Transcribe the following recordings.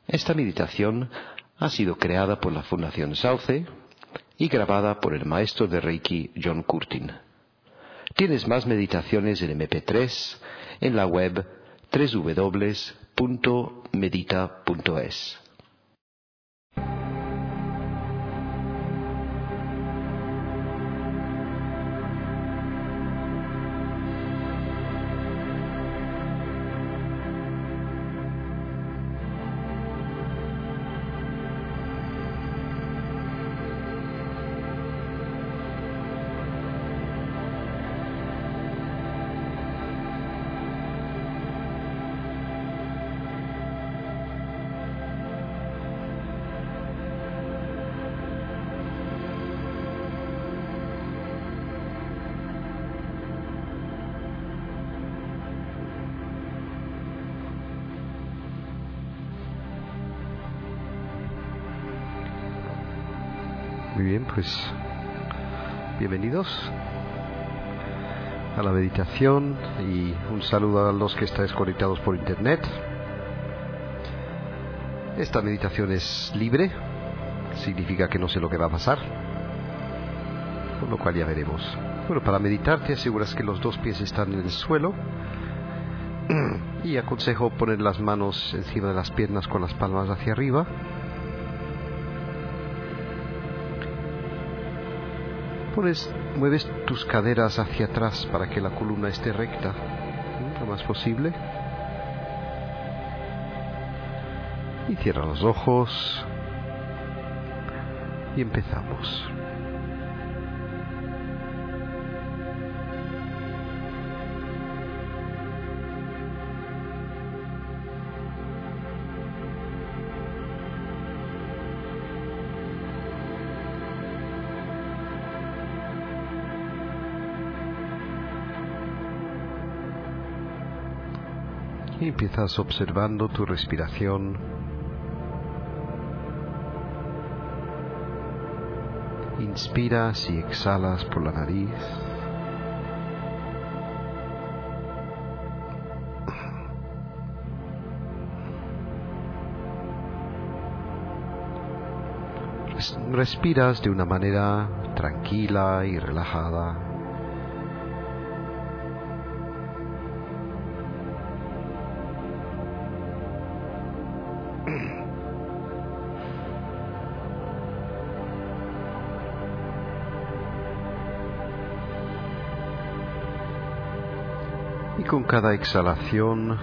Esta meditación ha sido creada por la Fundación Sauce y grabada por el maestro de Reiki John Curtin. Tienes más meditaciones en MP3 en la web www.medita.es. Muy bien, pues bienvenidos a la meditación y un saludo a los que estáis conectados por internet. Esta meditación es libre, significa que no sé lo que va a pasar, con lo cual ya veremos. Bueno, para meditar te aseguras que los dos pies están en el suelo y aconsejo poner las manos encima de las piernas con las palmas hacia arriba. Mueves tus caderas hacia atrás para que la columna esté recta lo más posible. Y cierra los ojos. Y empezamos. Y empiezas observando tu respiración. Inspiras y exhalas por la nariz. Respiras de una manera tranquila y relajada. Y con cada exhalación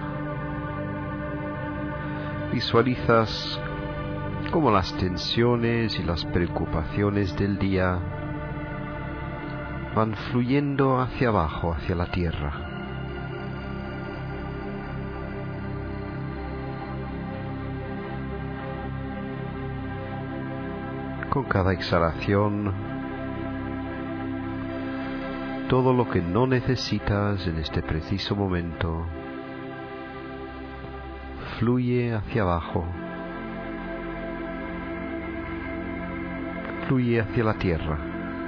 visualizas cómo las tensiones y las preocupaciones del día van fluyendo hacia abajo, hacia la tierra. Con cada exhalación, todo lo que no necesitas en este preciso momento fluye hacia abajo, fluye hacia la tierra.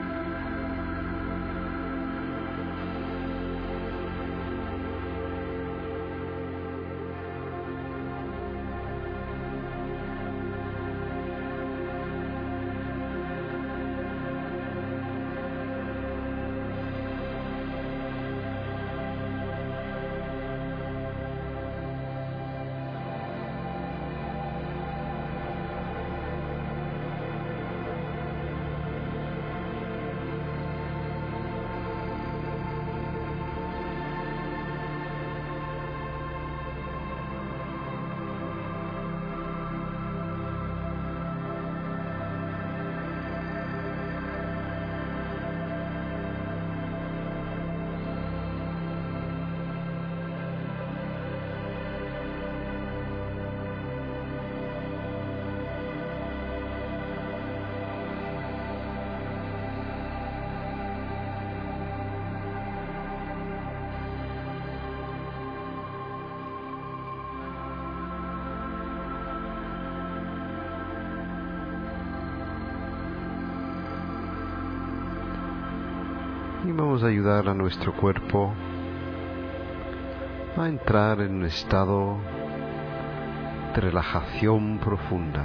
Y vamos a ayudar a nuestro cuerpo a entrar en un estado de relajación profunda.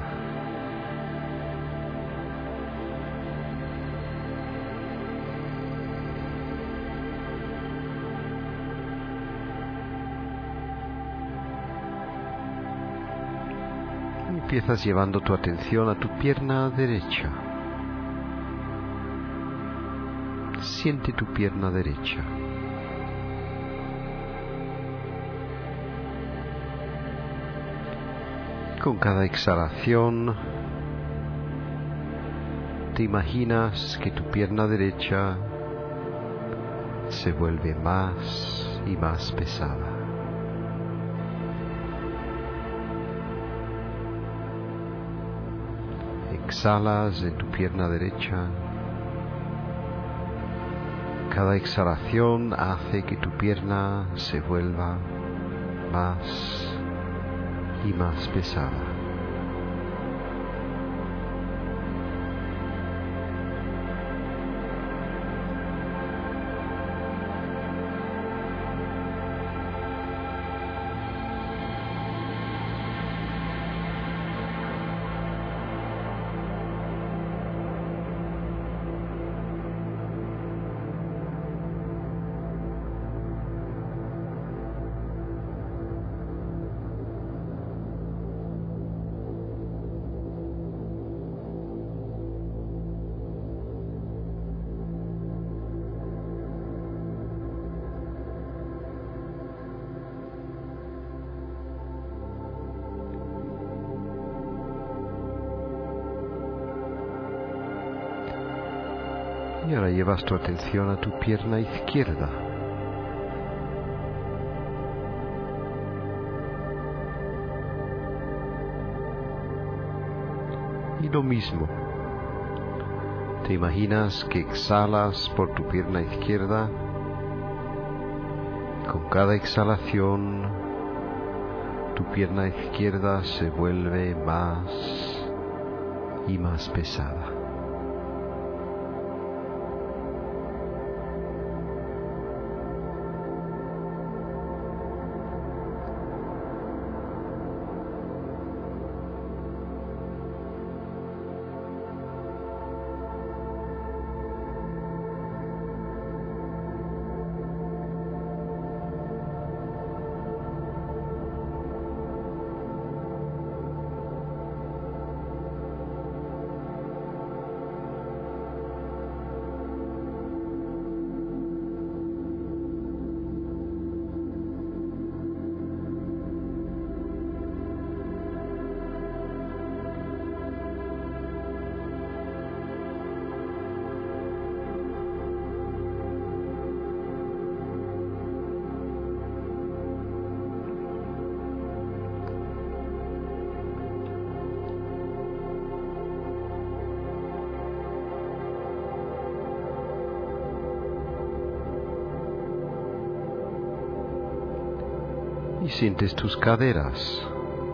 Empiezas llevando tu atención a tu pierna derecha. Siente tu pierna derecha. Con cada exhalación, te imaginas que tu pierna derecha se vuelve más y más pesada. Exhalas en tu pierna derecha. Cada exhalación hace que tu pierna se vuelva más y más pesada. Y ahora llevas tu atención a tu pierna izquierda. Y lo mismo. Te imaginas que exhalas por tu pierna izquierda. Con cada exhalación, tu pierna izquierda se vuelve más y más pesada. Y sientes tus caderas.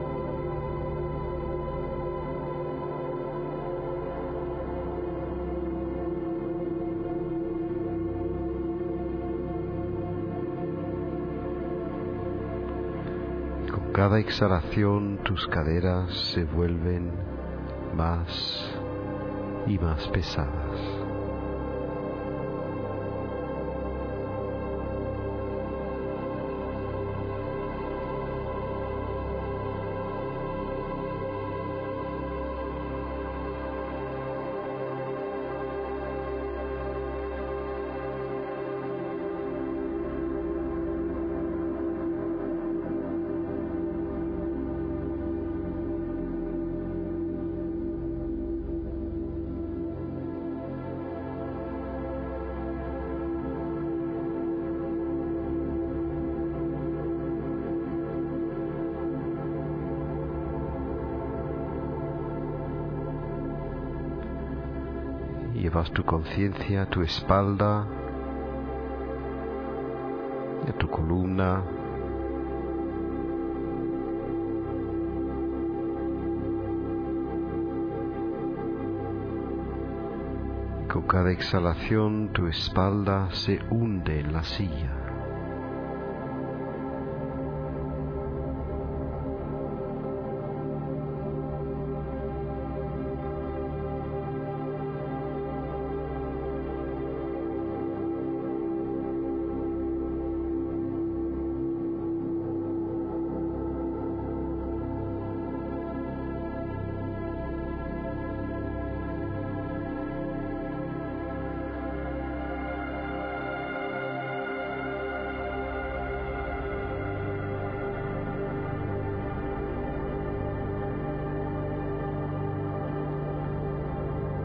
Con cada exhalación tus caderas se vuelven más y más pesadas. Llevas tu conciencia a tu espalda, a tu columna, con cada exhalación tu espalda se hunde en la silla.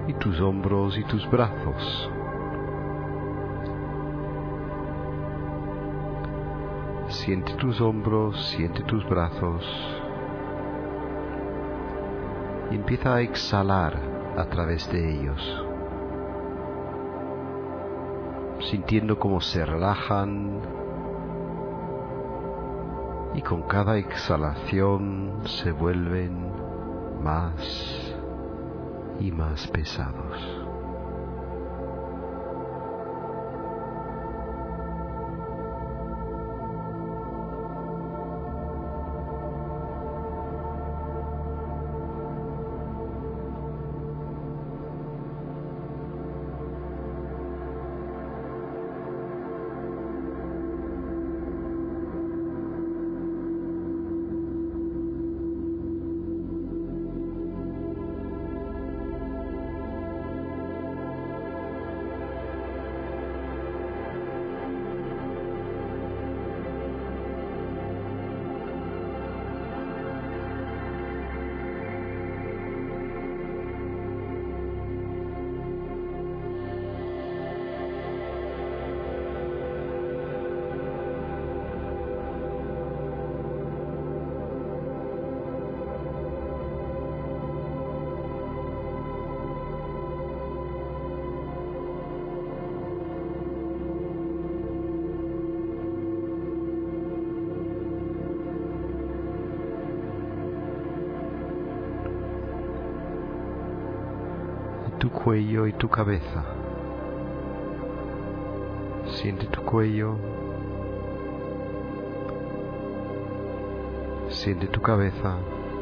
y tus hombros y tus brazos. Siente tus hombros, siente tus brazos y empieza a exhalar a través de ellos, sintiendo cómo se relajan y con cada exhalación se vuelven más y más pesados. Tu cuello y tu cabeza. Siente tu cuello, siente tu cabeza,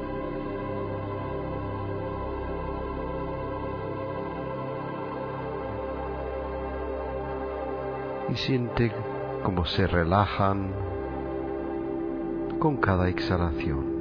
y siente cómo se relajan con cada exhalación.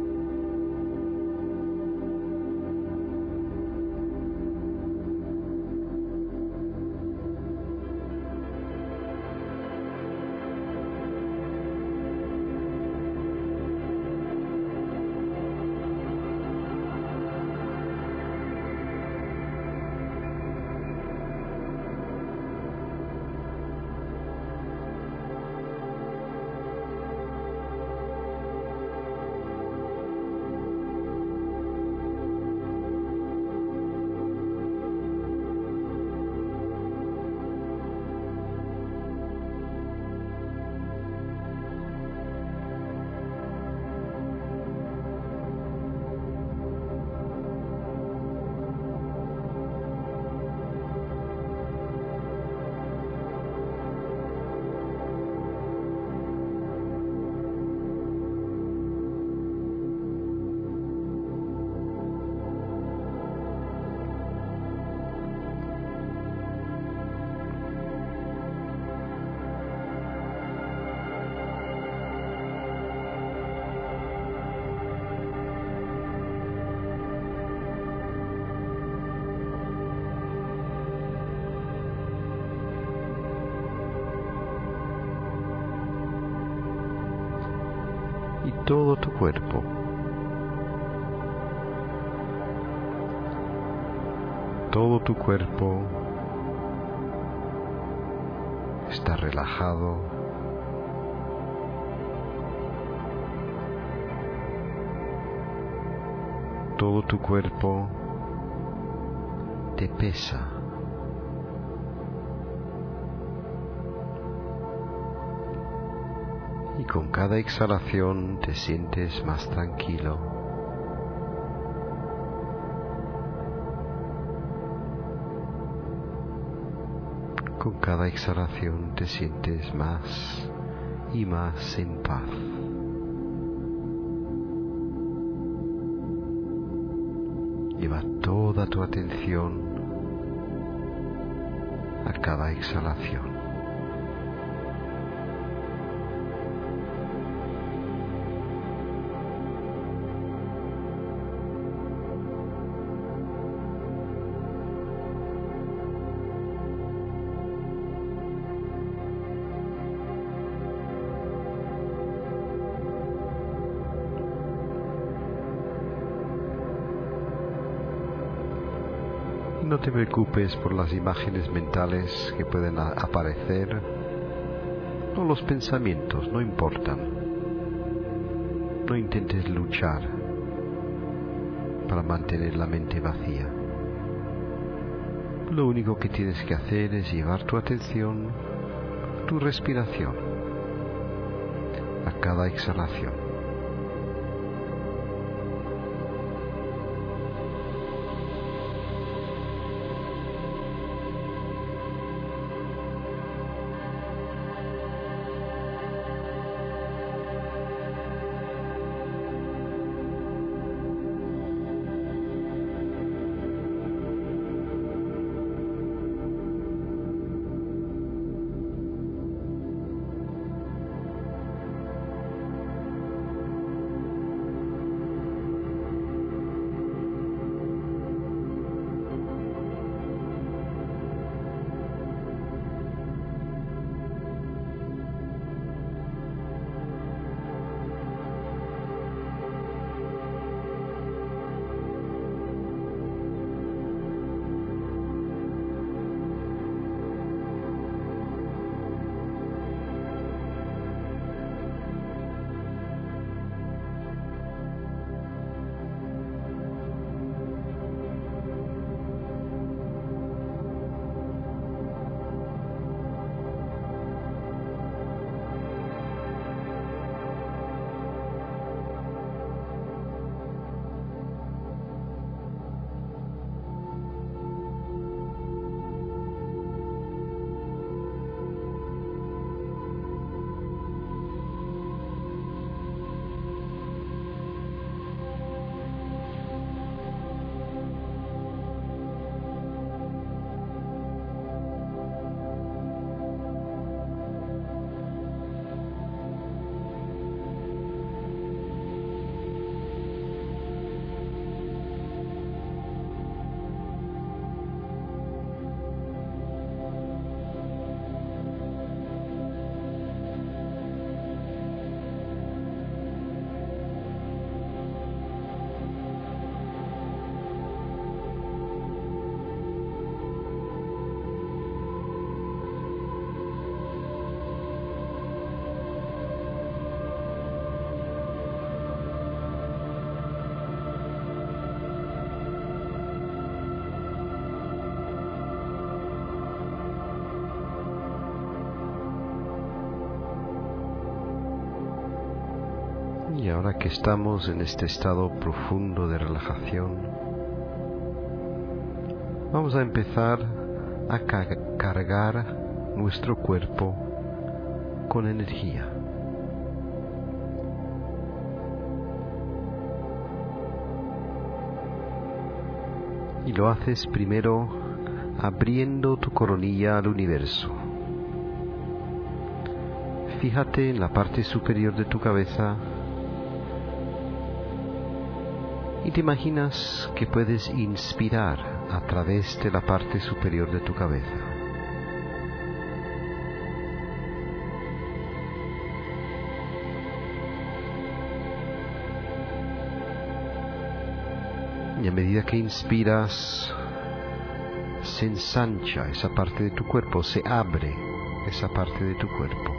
Y todo tu cuerpo. Todo tu cuerpo está relajado. Todo tu cuerpo te pesa. Y con cada exhalación te sientes más tranquilo. Con cada exhalación te sientes más y más en paz. Lleva toda tu atención a cada exhalación. No te preocupes por las imágenes mentales que pueden aparecer, o los pensamientos, no importan. No intentes luchar para mantener la mente vacía. Lo único que tienes que hacer es llevar tu atención a tu respiración, a cada exhalación. Y ahora que estamos en este estado profundo de relajación, vamos a empezar a cargar nuestro cuerpo con energía. Y lo haces primero abriendo tu coronilla al universo. Fíjate en la parte superior de tu cabeza y te imaginas que puedes inspirar a través de la parte superior de tu cabeza. Y a medida que inspiras, se ensancha esa parte de tu cuerpo, se abre esa parte de tu cuerpo.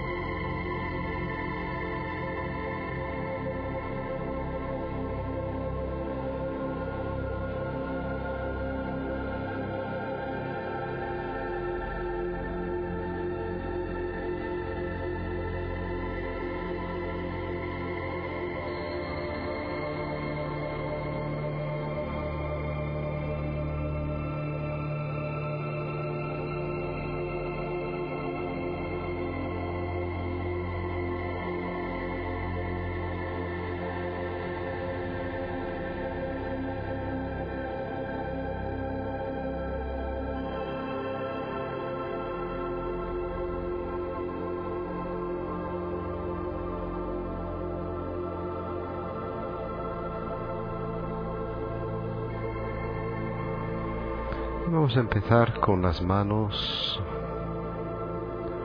Vamos a empezar con las manos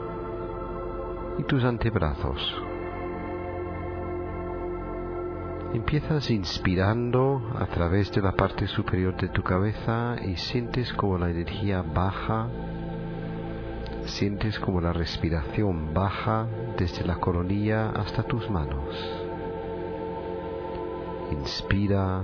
y tus antebrazos. Empiezas inspirando a través de la parte superior de tu cabeza y sientes como la energía baja, sientes como la respiración baja desde la coronilla hasta tus manos. Inspira.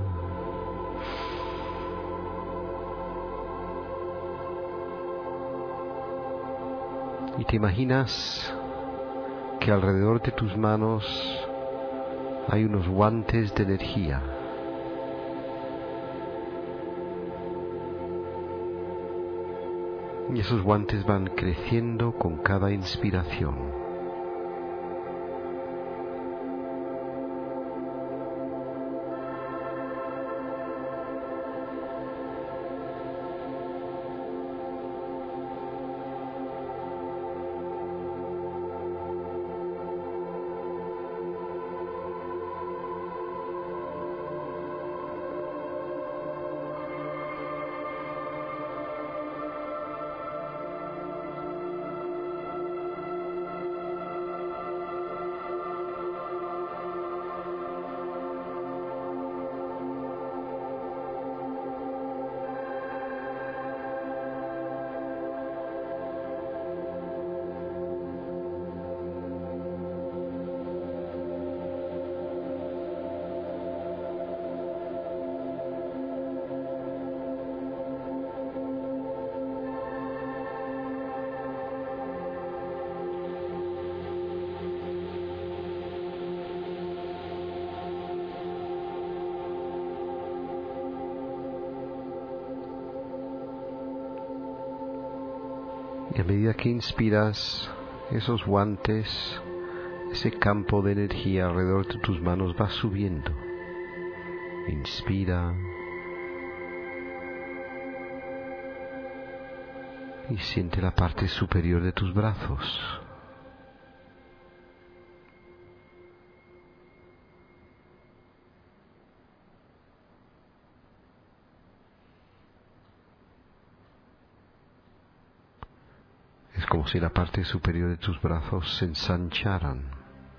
Y te imaginas que alrededor de tus manos hay unos guantes de energía. Y esos guantes van creciendo con cada inspiración. Y a medida que inspiras, esos guantes, ese campo de energía alrededor de tus manos va subiendo. Inspira. Y siente la parte superior de tus brazos. Es como si la parte superior de tus brazos se ensancharan.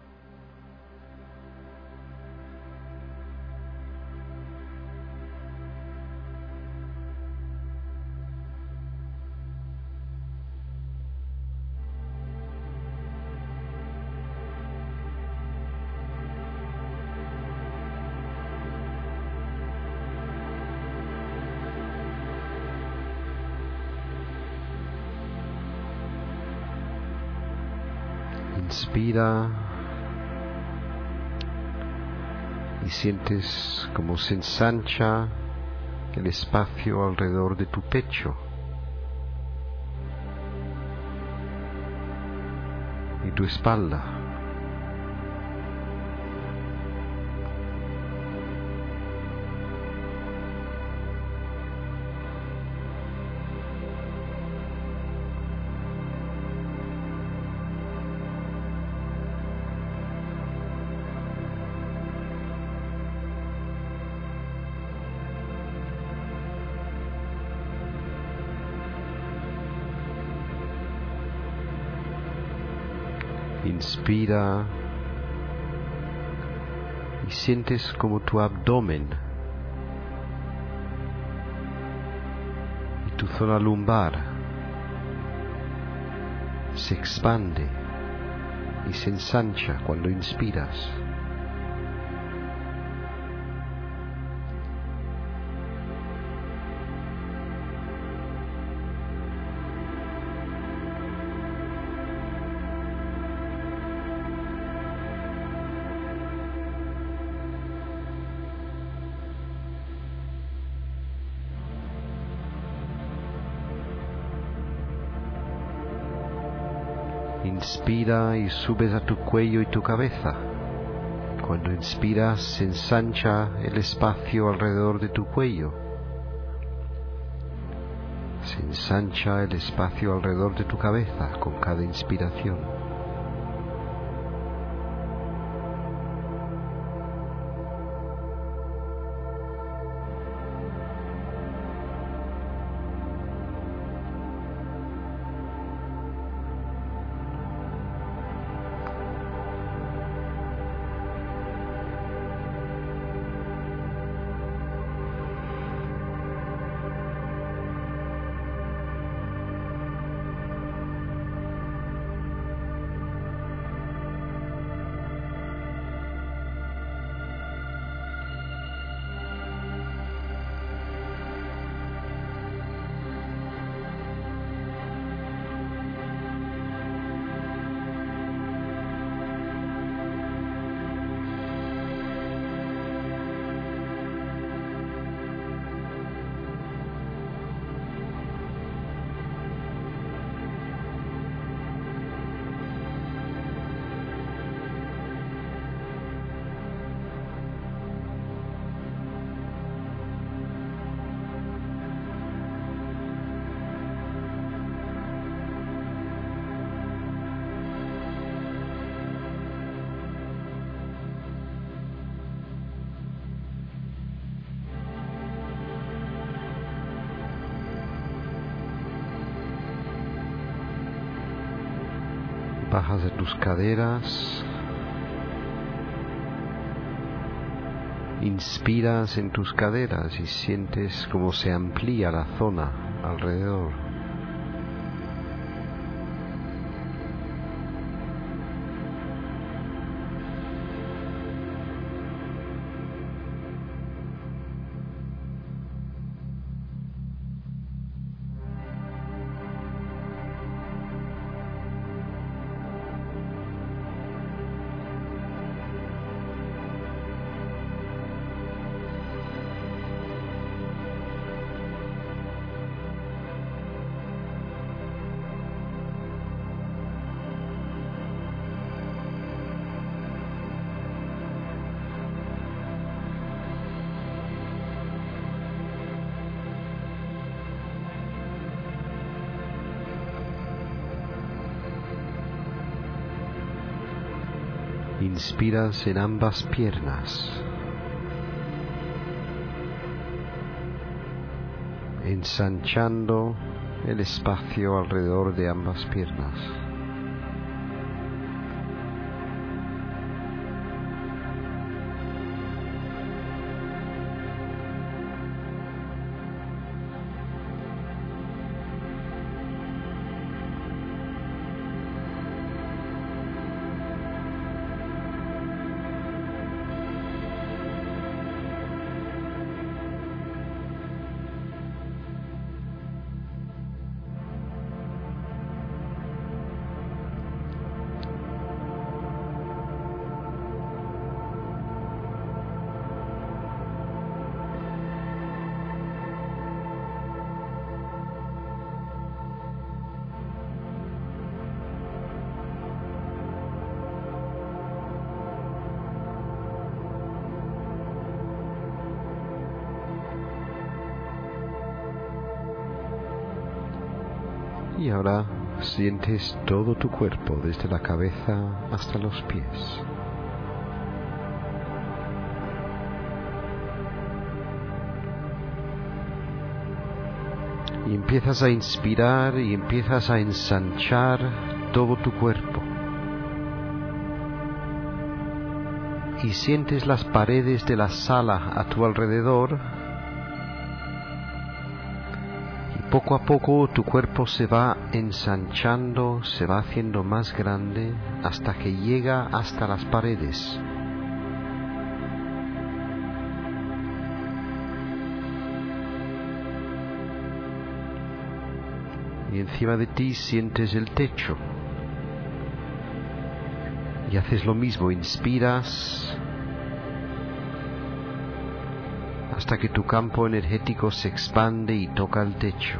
Inspira y sientes como se ensancha el espacio alrededor de tu pecho y tu espalda. Inspira y sientes como tu abdomen y tu zona lumbar se expande y se ensancha cuando inspiras. Inspira y subes a tu cuello y tu cabeza. Cuando inspiras se ensancha el espacio alrededor de tu cuello. Se ensancha el espacio alrededor de tu cabeza con cada inspiración. Bajas de tus caderas. Inspiras en tus caderas y sientes cómo se amplía la zona alrededor. Inspiras en ambas piernas, ensanchando el espacio alrededor de ambas piernas. Y ahora sientes todo tu cuerpo, desde la cabeza hasta los pies. Y empiezas a inspirar y empiezas a ensanchar todo tu cuerpo. Y sientes las paredes de la sala a tu alrededor. Poco a poco tu cuerpo se va ensanchando, se va haciendo más grande hasta que llega hasta las paredes. Y encima de ti sientes el techo. Y haces lo mismo, inspiras hasta que tu campo energético se expande y toca el techo.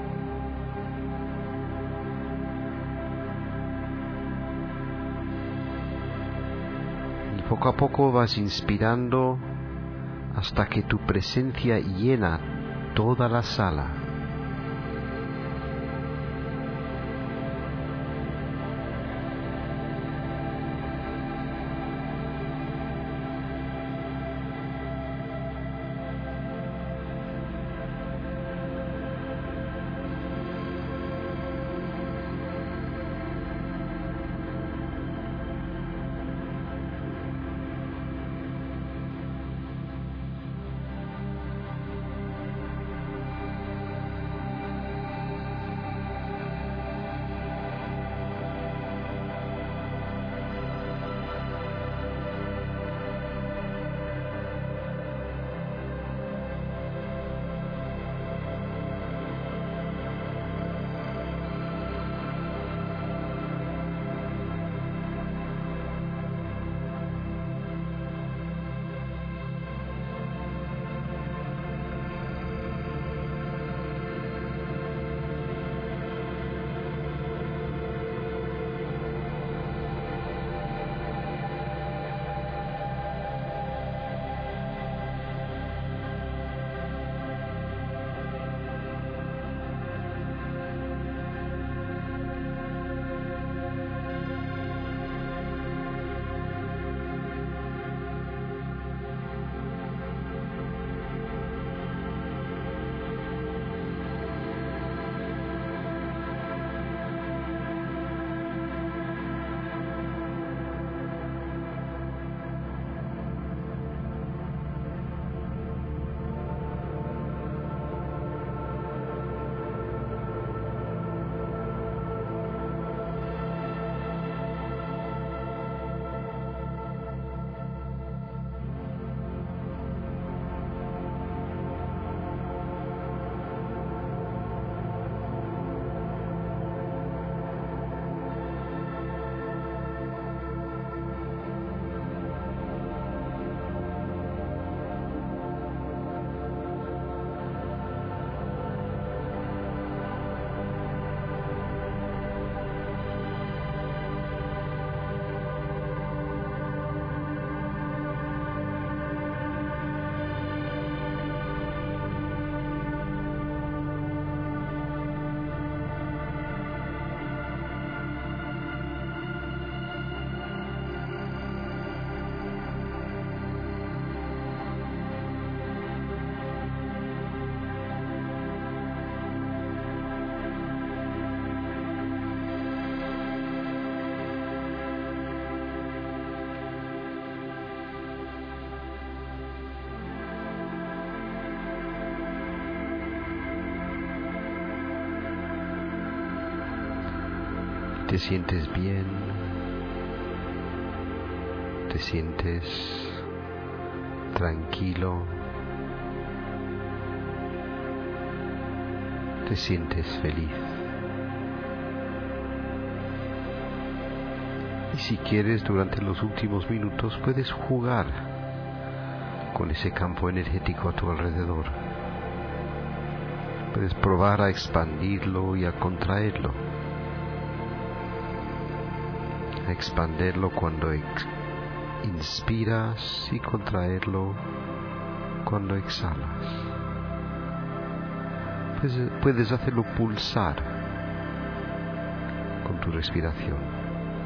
Y poco a poco vas inspirando hasta que tu presencia llena toda la sala. te sientes bien, te sientes tranquilo, te sientes feliz. Y si quieres, durante los últimos minutos puedes jugar con ese campo energético a tu alrededor. Puedes probar a expandirlo y a contraerlo. A expanderlo cuando inspiras y contraerlo cuando exhalas. Puedes hacerlo pulsar con tu respiración.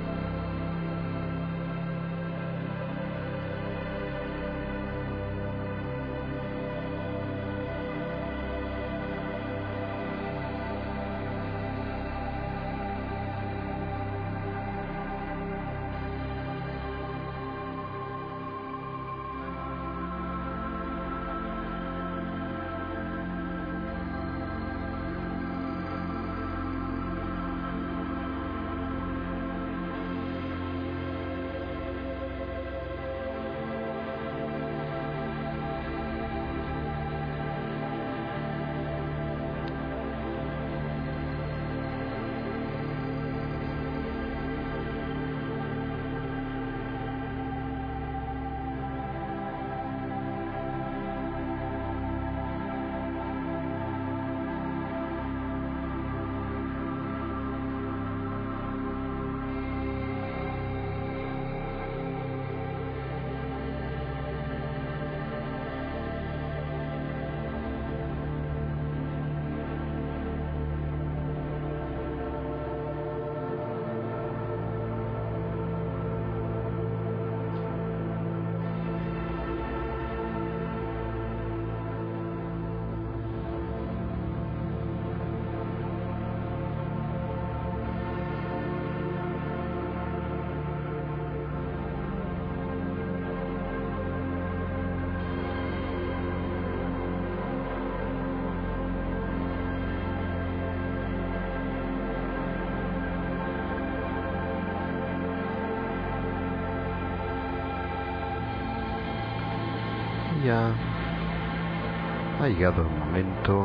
Ya ha llegado el momento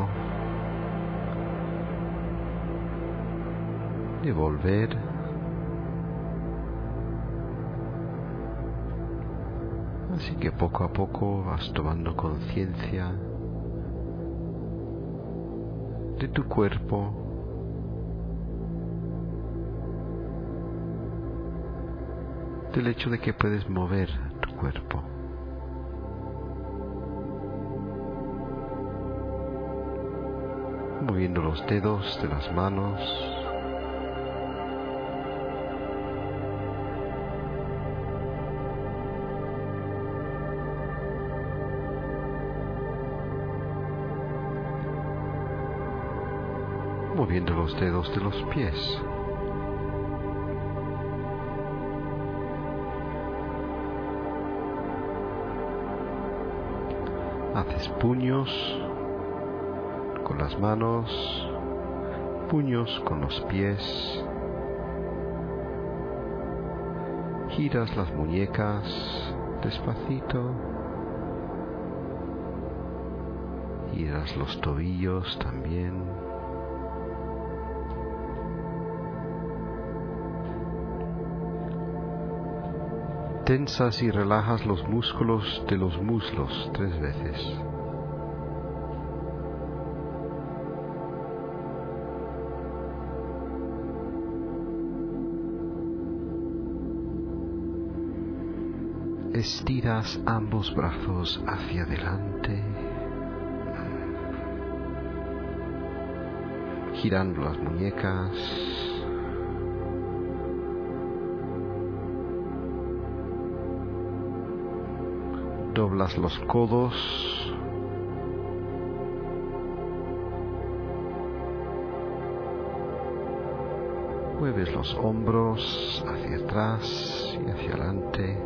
de volver así que poco a poco vas tomando conciencia de tu cuerpo, del hecho de que puedes mover tu cuerpo. Moviendo los dedos de las manos, moviendo los dedos de los pies, haces puños con las manos, puños con los pies, giras las muñecas despacito, giras los tobillos también, tensas y relajas los músculos de los muslos 3 veces. Estiras ambos brazos hacia adelante, girando las muñecas, doblas los codos, mueves los hombros hacia atrás y hacia adelante,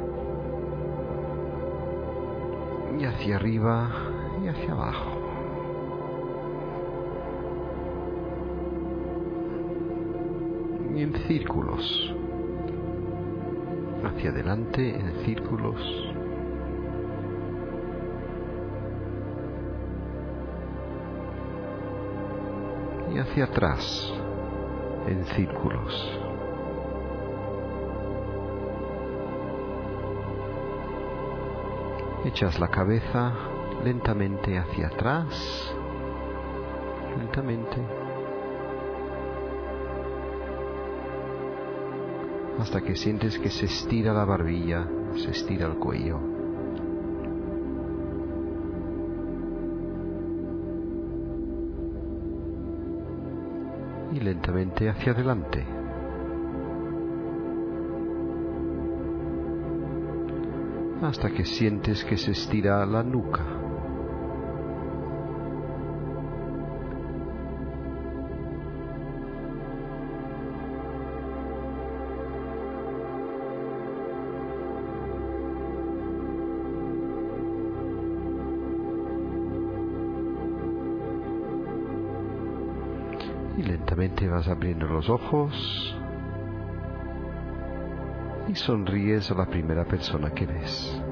y hacia arriba y hacia abajo. Y y en círculos. Hacia adelante en círculos. Y hacia atrás en círculos. Echas la cabeza lentamente hacia atrás, lentamente, hasta que sientes que se estira la barbilla, se estira el cuello. Y lentamente hacia adelante. Hasta que sientes que se estira la nuca. Y lentamente vas abriendo los ojos y sonríes a la primera persona que ves.